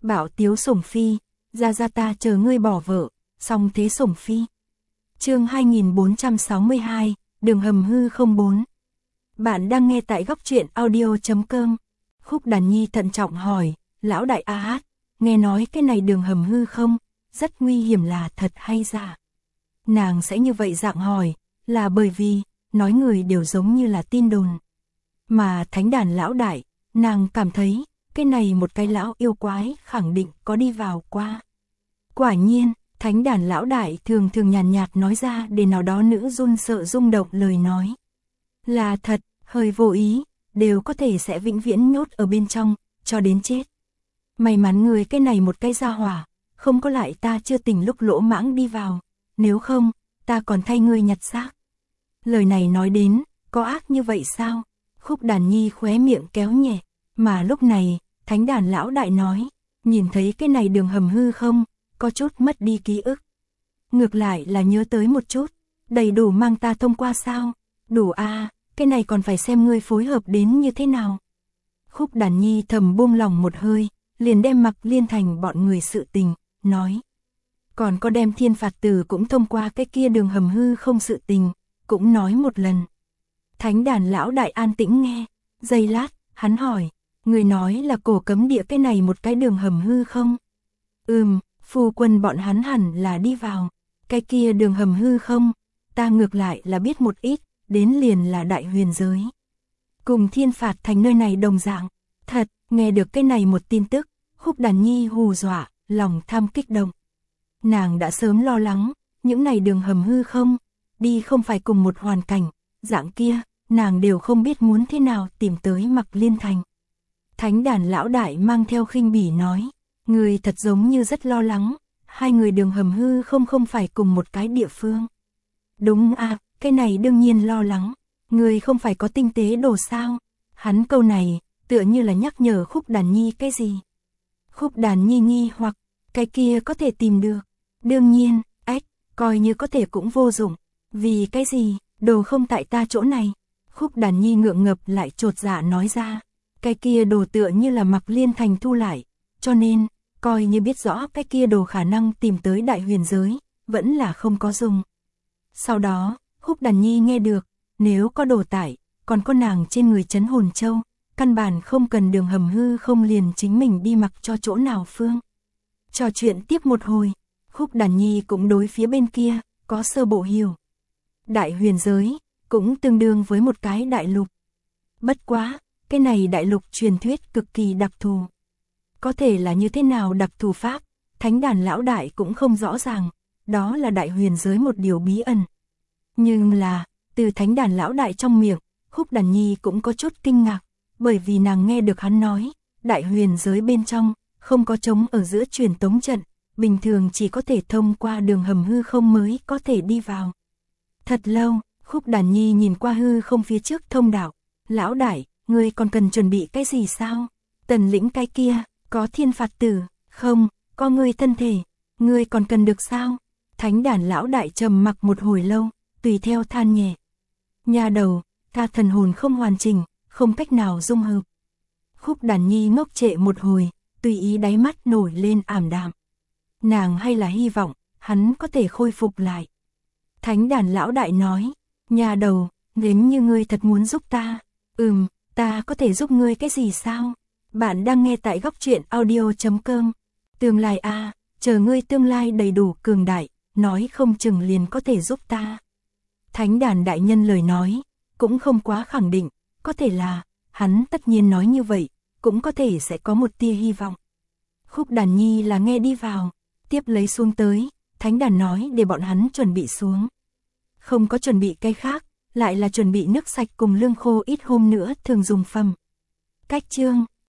Bảo tiếu sủng phi, ra ta chờ ngươi bỏ vợ, song thế sủng phi. Chương 2462, đường hầm hư 04. Bạn đang nghe tại góc truyện audio.com. Khúc Đàn Nhi thận trọng hỏi, lão đại a hát, nghe nói cái này đường hầm hư không, rất nguy hiểm là thật hay giả? Nàng sẽ như vậy dạng hỏi, là bởi vì, nói người đều giống như là tin đồn. Mà thánh đàn lão đại, nàng cảm thấy, cái này một cái lão yêu quái khẳng định có đi vào qua. Quả nhiên, thánh đàn lão đại thường nhàn nhạt nói ra để nào đó nữ run sợ rung động lời nói. Là thật, hơi vô ý, đều có thể sẽ vĩnh viễn nhốt ở bên trong, cho đến chết. May mắn người cái này một cái gia hỏa, không có lại ta chưa tỉnh lúc lỗ mãng đi vào, nếu không, ta còn thay ngươi nhặt xác. Lời này nói đến, có ác như vậy sao? Khúc Đàn Nhi khóe miệng kéo nhẹ, mà lúc này, thánh đàn lão đại nói, nhìn thấy cái này đường hầm hư không, có chút mất đi ký ức. Ngược lại là nhớ tới một chút, đầy đủ mang ta thông qua sao? Đủ a, cái này còn phải xem ngươi phối hợp đến như thế nào. Khúc Đàn Nhi thầm buông lòng một hơi, liền đem Mặc Liên Thành bọn người sự tình, nói. Còn có đem Thiên Phạt Tử cũng thông qua cái kia đường hầm hư không sự tình, cũng nói một lần. Thánh đàn lão đại an tĩnh nghe, giây lát, hắn hỏi, người nói là cổ cấm địa cái này một cái đường hầm hư không? Phu quân bọn hắn hẳn là đi vào, cái kia đường hầm hư không, ta ngược lại là biết một ít, đến liền là đại huyền giới. Cùng Thiên Phạt Thành nơi này đồng dạng, thật, nghe được cái này một tin tức, Khúc Đàn Nhi hù dọa, lòng tham kích động. Nàng đã sớm lo lắng, những này đường hầm hư không, đi không phải cùng một hoàn cảnh, dạng kia, nàng đều không biết muốn thế nào tìm tới Mặc Liên Thành. Thánh đàn lão đại mang theo khinh bỉ nói, người thật giống như rất lo lắng, hai người đường hầm hư không phải cùng một cái địa phương. Đúng à, cái này đương nhiên lo lắng, người không phải có tinh tế đồ sao? Hắn câu này, tựa như là nhắc nhở Khúc Đàn Nhi cái gì? Khúc Đàn Nhi nghi hoặc, cái kia có thể tìm được. Đương nhiên, coi như có thể cũng vô dụng. Vì cái gì, đồ không tại ta chỗ này. Khúc Đàn Nhi ngượng ngập lại chột dạ nói ra. Cái kia đồ tựa như là Mặc Liên Thành thu lại. Cho nên, coi như biết rõ cái kia đồ khả năng tìm tới đại huyền giới, vẫn là không có dùng. Sau đó, Khúc Đàn Nhi nghe được, nếu có đồ tải, còn có nàng trên người trấn hồn châu, căn bản không cần đường hầm hư không liền chính mình đi mặc cho chỗ nào phương. Trò chuyện tiếp một hồi, Khúc Đàn Nhi cũng đối phía bên kia, có sơ bộ hiểu. Đại huyền giới, cũng tương đương với một cái đại lục. Bất quá, cái này đại lục truyền thuyết cực kỳ đặc thù. Có thể là như thế nào đặc thù pháp, thánh đàn lão đại cũng không rõ ràng, đó là đại huyền giới một điều bí ẩn. Nhưng là, từ thánh đàn lão đại trong miệng, Khúc Đàn Nhi cũng có chút kinh ngạc, bởi vì nàng nghe được hắn nói, đại huyền giới bên trong, không có trống ở giữa truyền tống trận, bình thường chỉ có thể thông qua đường hầm hư không mới có thể đi vào. Thật lâu, Khúc Đàn Nhi nhìn qua hư không phía trước thông đạo, lão đại, ngươi còn cần chuẩn bị cái gì sao? Tần lĩnh cái kia, có Thiên Phạt Tử, không, có ngươi thân thể, ngươi còn cần được sao? Thánh đàn lão đại trầm mặc một hồi lâu, tùy theo than nhẹ. Nhà đầu, ta thần hồn không hoàn chỉnh, không cách nào dung hợp. Khúc Đàn Nhi ngốc trệ một hồi, tùy ý đáy mắt nổi lên ảm đạm. Nàng hay là hy vọng, hắn có thể khôi phục lại. Thánh đàn lão đại nói, nhà đầu, nếu như ngươi thật muốn giúp ta, ta có thể giúp ngươi cái gì sao? Bạn đang nghe tại góc truyện audio.com. Tương lai a, chờ ngươi tương lai đầy đủ cường đại, nói không chừng liền có thể giúp ta. Thánh đàn đại nhân lời nói, cũng không quá khẳng định, có thể là, hắn tất nhiên nói như vậy, cũng có thể sẽ có một tia hy vọng. Khúc Đàn Nhi là nghe đi vào, tiếp lấy xuống tới, thánh đàn nói để bọn hắn chuẩn bị xuống. Không có chuẩn bị cái khác, lại là chuẩn bị nước sạch cùng lương khô ít hôm nữa thường dùng phẩm. Cách chương